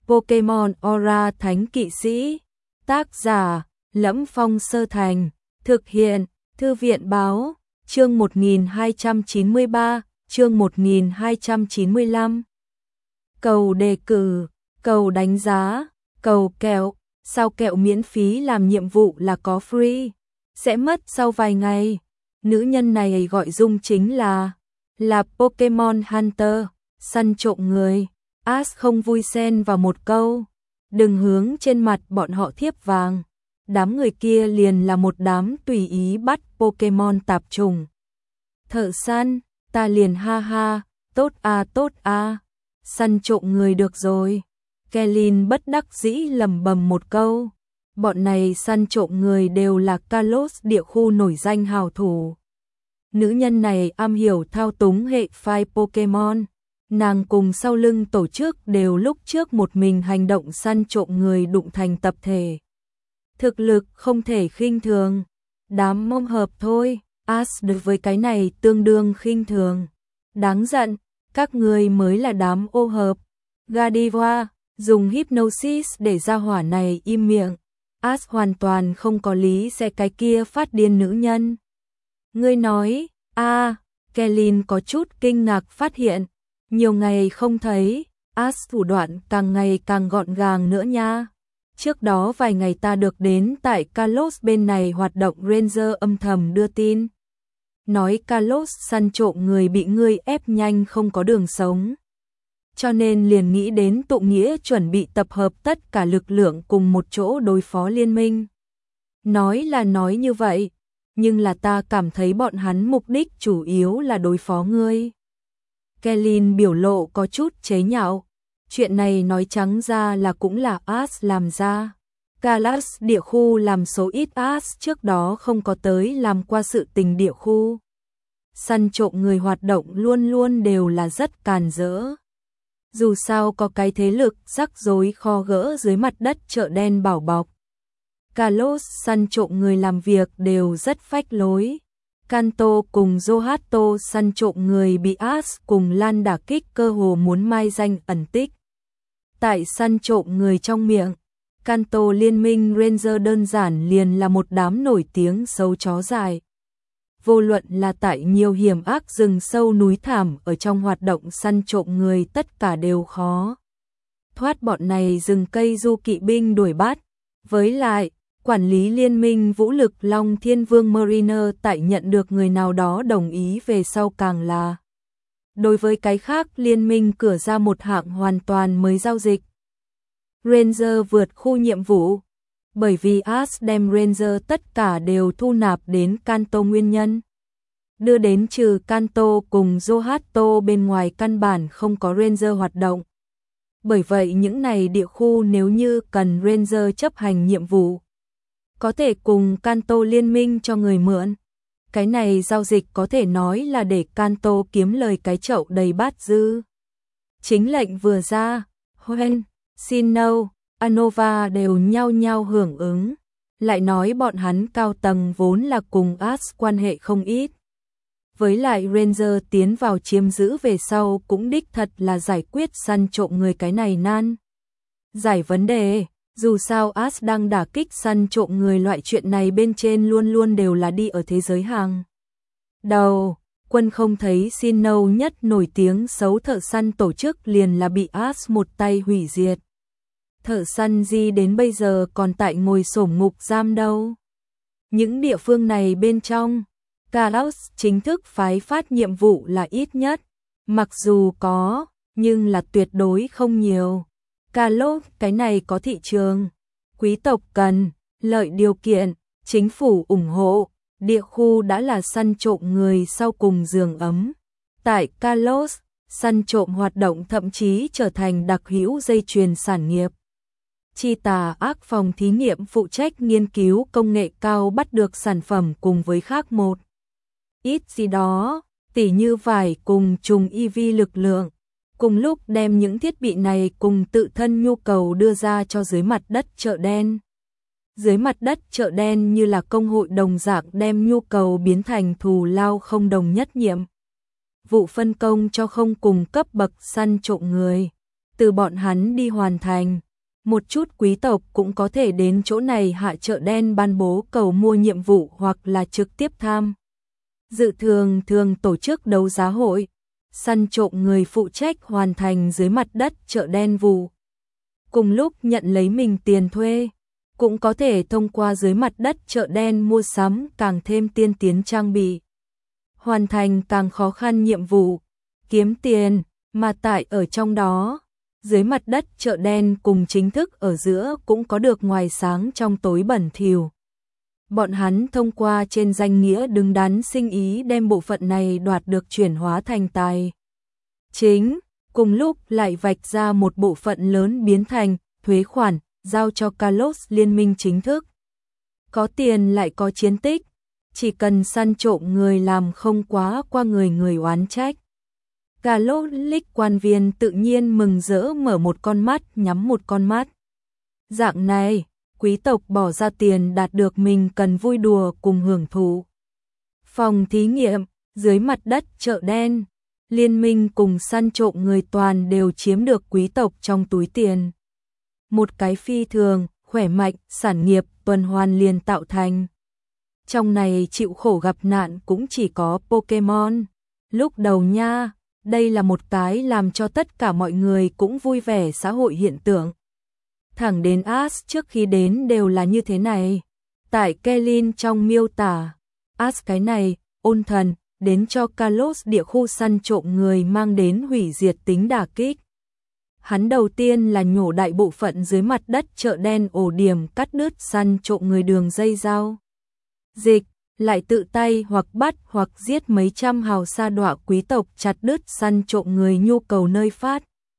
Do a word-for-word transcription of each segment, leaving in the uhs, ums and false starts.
Pokemon Aura Thánh Kỵ Sĩ. Tác giả: Lẫm Phong Sơ Thành. Thực hiện: Thư viện báo. Chương một nghìn hai trăm chín mươi ba, chương một nghìn hai trăm chín mươi lăm. Cầu đề cử, cầu đánh giá, cầu kẹo. Sao kẹo miễn phí làm nhiệm vụ là có free, sẽ mất sau vài ngày. Nữ nhân này gọi Dung chính là là Pokemon Hunter, săn trộm người. Ash không vui xen vào một câu, đừng hướng trên mặt bọn họ thiếp vàng. Đám người kia liền là một đám tùy ý bắt Pokemon tạp chủng. Thợ săn, ta liền ha ha, tốt a tốt a, săn trộm người được rồi. Kellyn bất đắc dĩ lầm bầm một câu. Bọn này săn trộm người đều là Kalos địa khu nổi danh hào thủ. Nữ nhân này am hiểu thao túng hệ phái Pokemon. Nàng cùng sau lưng tổ chức đều lúc trước một mình hành động săn trộm người đụng thành tập thể. Thực lực không thể khinh thường. Đám mông hợp thôi, Ash đối với cái này tương đương khinh thường. Đáng giận, các người mới là đám ô hợp. Gardevoir dùng hypnosis để ra hỏa này im miệng. Ash hoàn toàn không có lý sẽ cái kia phát điên nữ nhân. Ngươi nói, a à, Kellyn có chút kinh ngạc phát hiện. Nhiều ngày không thấy, Ash thủ đoạn càng ngày càng gọn gàng nữa nha. Trước đó vài ngày ta được đến tại Kalos bên này hoạt động Ranger âm thầm đưa tin. Nói Kalos săn trộm người bị ngươi ép nhanh không có đường sống. Cho nên liền nghĩ đến tụ nghĩa chuẩn bị tập hợp tất cả lực lượng cùng một chỗ đối phó liên minh. Nói là nói như vậy, nhưng là ta cảm thấy bọn hắn mục đích chủ yếu là đối phó ngươi. Kellyn biểu lộ có chút chế nhạo. Chuyện này nói trắng ra là cũng là Ash làm ra. Kalos địa khu làm số ít Ash trước đó không có tới làm qua sự tình địa khu. Săn trộm người hoạt động luôn luôn đều là rất càn rỡ. Dù sao có cái thế lực rắc rối kho gỡ dưới mặt đất chợ đen bảo bọc. Kalos săn trộm người làm việc đều rất phách lối. Kanto cùng Zohato săn trộm người bị Ash cùng Lan đả kích cơ hồ muốn mai danh ẩn tích. Tại săn trộm người trong miệng, Kanto liên minh Ranger đơn giản liền là một đám nổi tiếng xấu chó dài. Vô luận là tại nhiều hiểm ác rừng sâu núi thảm ở trong hoạt động săn trộm người tất cả đều khó thoát bọn này rừng cây du kỵ binh đuổi bắt. Với lại, quản lý liên minh vũ lực Long Thiên Vương Mariner tại nhận được người nào đó đồng ý về sau càng là. Đối với cái khác liên minh cửa ra một hạng hoàn toàn mới giao dịch. Ranger vượt khu nhiệm vụ. Bởi vì Ash đem Ranger tất cả đều thu nạp đến Kanto nguyên nhân. Đưa đến trừ Kanto cùng Zohato bên ngoài căn bản không có Ranger hoạt động. Bởi vậy những này địa khu nếu như cần Ranger chấp hành nhiệm vụ, có thể cùng Kanto liên minh cho người mượn. Cái này giao dịch có thể nói là để Kanto kiếm lời cái chậu đầy bát dư. Chính lệnh vừa ra, Hoenn, Sinnoh, Unova đều nhau nhau hưởng ứng. Lại nói bọn hắn cao tầng vốn là cùng Ash quan hệ không ít. Với lại Ranger tiến vào chiếm giữ về sau cũng đích thật là giải quyết săn trộm người cái này nan. Giải vấn đề, dù sao Ash đang đả kích săn trộm người loại chuyện này bên trên luôn luôn đều là đi ở thế giới hàng đầu. Quân không thấy Sinnoh nhất nổi tiếng xấu thợ săn tổ chức liền là bị Ash một tay hủy diệt. Thợ săn gì đến bây giờ còn tại ngồi xổm ngục giam đâu. Những địa phương này bên trong, Kalos chính thức phái phát nhiệm vụ là ít nhất. Mặc dù có, nhưng là tuyệt đối không nhiều. Kalos cái này có thị trường. Quý tộc cần, lợi điều kiện, chính phủ ủng hộ. Địa khu đã là săn trộm người sau cùng giường ấm. Tại Kalos, săn trộm hoạt động thậm chí trở thành đặc hữu dây chuyền sản nghiệp. Chi tà ác phòng thí nghiệm phụ trách nghiên cứu công nghệ cao bắt được sản phẩm cùng với khác một ít gì đó, tỉ như vải cùng trùng i vê lực lượng, cùng lúc đem những thiết bị này cùng tự thân nhu cầu đưa ra cho dưới mặt đất chợ đen. Dưới mặt đất chợ đen như là công hội đồng dạng đem nhu cầu biến thành thù lao không đồng nhất nhiệm. Vụ phân công cho không cùng cấp bậc săn trộm người. từ bọn hắn đi hoàn thành. Một chút quý tộc cũng có thể đến chỗ này hạ chợ đen ban bố cầu mua nhiệm vụ hoặc là trực tiếp tham dự thường thường tổ chức đấu giá hội, săn trộm người phụ trách hoàn thành dưới mặt đất chợ đen vụ. Cùng lúc nhận lấy mình tiền thuê, cũng có thể thông qua dưới mặt đất chợ đen mua sắm càng thêm tiên tiến trang bị, hoàn thành càng khó khăn nhiệm vụ, kiếm tiền, mà tại ở trong đó, dưới mặt đất chợ đen cùng chính thức ở giữa cũng có được ngoài sáng trong tối bẩn thỉu. Bọn hắn thông qua trên danh nghĩa đứng đắn sinh ý đem bộ phận này đoạt được chuyển hóa thành tài chính, cùng lúc lại vạch ra một bộ phận lớn biến thành thuế khoản, giao cho Carlos liên minh chính thức. Có tiền lại có chiến tích, chỉ cần săn trộm người làm không quá qua người người oán trách. Carlos Lick quan viên tự nhiên mừng rỡ mở một con mắt nhắm một con mắt. Dạng này, quý tộc bỏ ra tiền đạt được mình cần vui đùa cùng hưởng thụ. Phòng thí nghiệm, dưới mặt đất chợ đen, liên minh cùng săn trộm người toàn đều chiếm được quý tộc trong túi tiền. Một cái phi thường, khỏe mạnh, sản nghiệp, tuần hoàn liền tạo thành. Trong này chịu khổ gặp nạn cũng chỉ có Pokemon. Lúc đầu nha, đây là một cái làm cho tất cả mọi người cũng vui vẻ xã hội hiện tượng. Thẳng đến Ash trước khi đến đều là như thế này. Tại Kellin trong miêu tả, Ash cái này, ôn thần, đến cho Carlos địa khu săn trộm người mang đến hủy diệt tính đả kích. Hắn đầu tiên là nhổ đại bộ phận dưới mặt đất chợ đen ổ điểm cắt đứt săn trộm người đường dây giao dịch, lại tự tay hoặc bắt hoặc giết mấy trăm hào sa đọa quý tộc chặt đứt săn trộm người nhu cầu nơi phát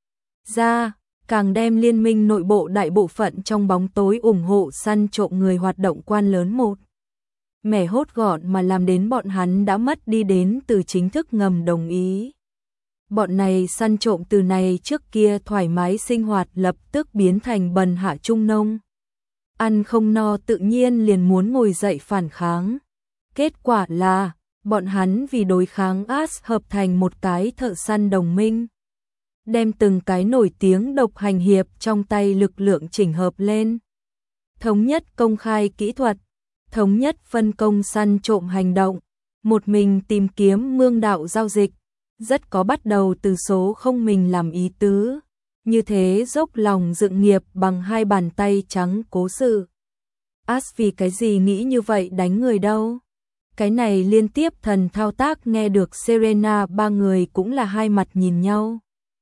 ra, càng đem liên minh nội bộ đại bộ phận trong bóng tối ủng hộ săn trộm người hoạt động quan lớn một mẻ hốt gọn mà làm đến bọn hắn đã mất đi đến từ chính thức ngầm đồng ý. Bọn này săn trộm từ này trước kia thoải mái sinh hoạt lập tức biến thành bần hạ trung nông. Ăn không no tự nhiên liền muốn ngồi dậy phản kháng. Kết quả là, bọn hắn vì đối kháng Ash hợp thành một cái thợ săn đồng minh. Đem từng cái nổi tiếng độc hành hiệp trong tay lực lượng chỉnh hợp lên. Thống nhất công khai kỹ thuật, thống nhất phân công săn trộm hành động, một mình tìm kiếm mương đạo giao dịch. Rất có bắt đầu từ số không mình làm ý tứ, như thế dốc lòng dựng nghiệp bằng hai bàn tay trắng cố sự. Ash vì cái gì nghĩ như vậy đánh người đâu? Cái này liên tiếp thần thao tác nghe được Serena ba người cũng là hai mặt nhìn nhau.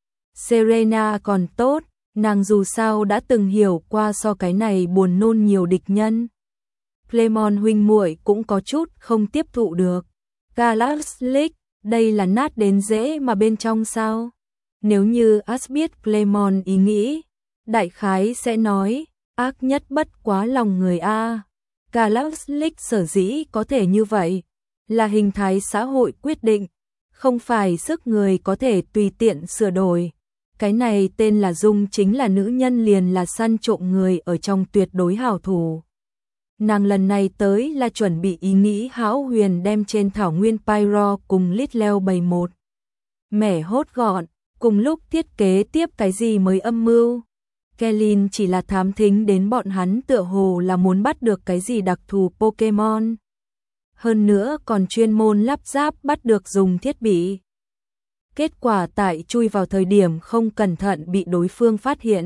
Serena còn tốt, nàng dù sao đã từng hiểu qua so cái này buồn nôn nhiều địch nhân. Clemon huynh muội cũng có chút không tiếp thụ được. Galactic, đây là nát đến dễ mà bên trong sao? Nếu như Ash biết Clemon ý nghĩ, đại khái sẽ nói, ác nhất bất quá lòng người a. Galactic sở dĩ có thể như vậy, là hình thái xã hội quyết định, không phải sức người có thể tùy tiện sửa đổi. Cái này tên là Dung chính là nữ nhân liền là săn trộm người ở trong tuyệt đối hảo thủ. Nàng lần này tới là chuẩn bị ý nghĩ hão huyền đem trên thảo nguyên Pyro cùng Litleo bày một mẻ hốt gọn, cùng lúc thiết kế tiếp cái gì mới âm mưu. Kellin chỉ là thám thính đến bọn hắn tựa hồ là muốn bắt được cái gì đặc thù Pokemon. Hơn nữa còn chuyên môn lắp ráp bắt được dùng thiết bị. Kết quả tại chui vào thời điểm không cẩn thận bị đối phương phát hiện.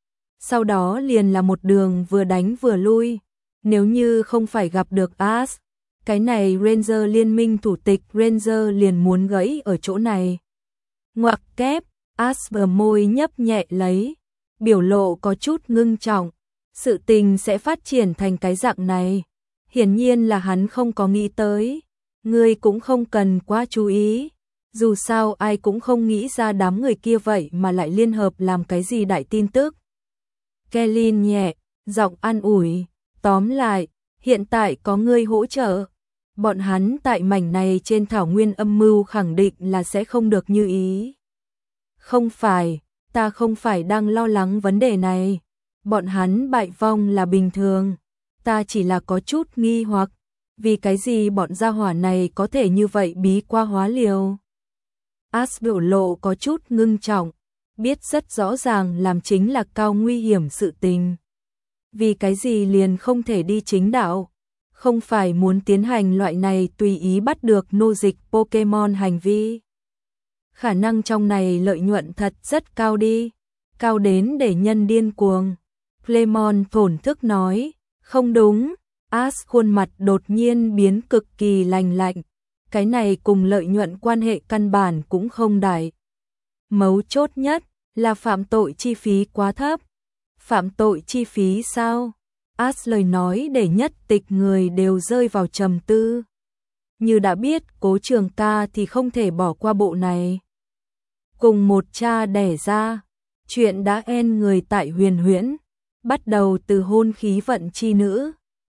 Sau đó liền là một đường vừa đánh vừa lui. Nếu như không phải gặp được Ash, cái này Ranger liên minh thủ tịch Ranger liền muốn gãy ở chỗ này. Ngoặc kép, Ash bờ môi nhấp nhẹ lấy, biểu lộ có chút ngưng trọng. Sự tình sẽ phát triển thành cái dạng này. Hiển nhiên là hắn không có nghĩ tới. Ngươi cũng không cần quá chú ý. Dù sao ai cũng không nghĩ ra đám người kia vậy mà lại liên hợp làm cái gì đại tin tức. Kellin nhẹ, giọng an ủi. Tóm lại, hiện tại có ngươi hỗ trợ. Bọn hắn tại mảnh này trên thảo nguyên âm mưu khẳng định là sẽ không được như ý. Không phải, ta không phải đang lo lắng vấn đề này. Bọn hắn bại vong là bình thường. Ta chỉ là có chút nghi hoặc. Vì cái gì bọn gia hỏa này có thể như vậy bí qua hóa liều. Ash biểu lộ có chút ngưng trọng. biết rất rõ ràng làm chính là cao nguy hiểm sự tình. Vì cái gì liền không thể đi chính đạo, không phải muốn tiến hành loại này tùy ý bắt được nô dịch Pokemon hành vi. Khả năng trong này lợi nhuận thật rất cao đi, cao đến để nhân điên cuồng. Clemon thổn thức nói, không đúng, Ash khuôn mặt đột nhiên biến cực kỳ lành lạnh, cái này cùng lợi nhuận quan hệ căn bản cũng không đại. Mấu chốt nhất là phạm tội chi phí quá thấp. Phạm tội chi phí sao? Ash lời nói để nhất tịch người đều rơi vào trầm tư. Như đã biết Cố Trường Ca thì không thể bỏ qua bộ này. Cùng một cha đẻ ra, chuyện đã en người tại Huyền Huyễn, bắt đầu từ hôn khí vận chi nữ,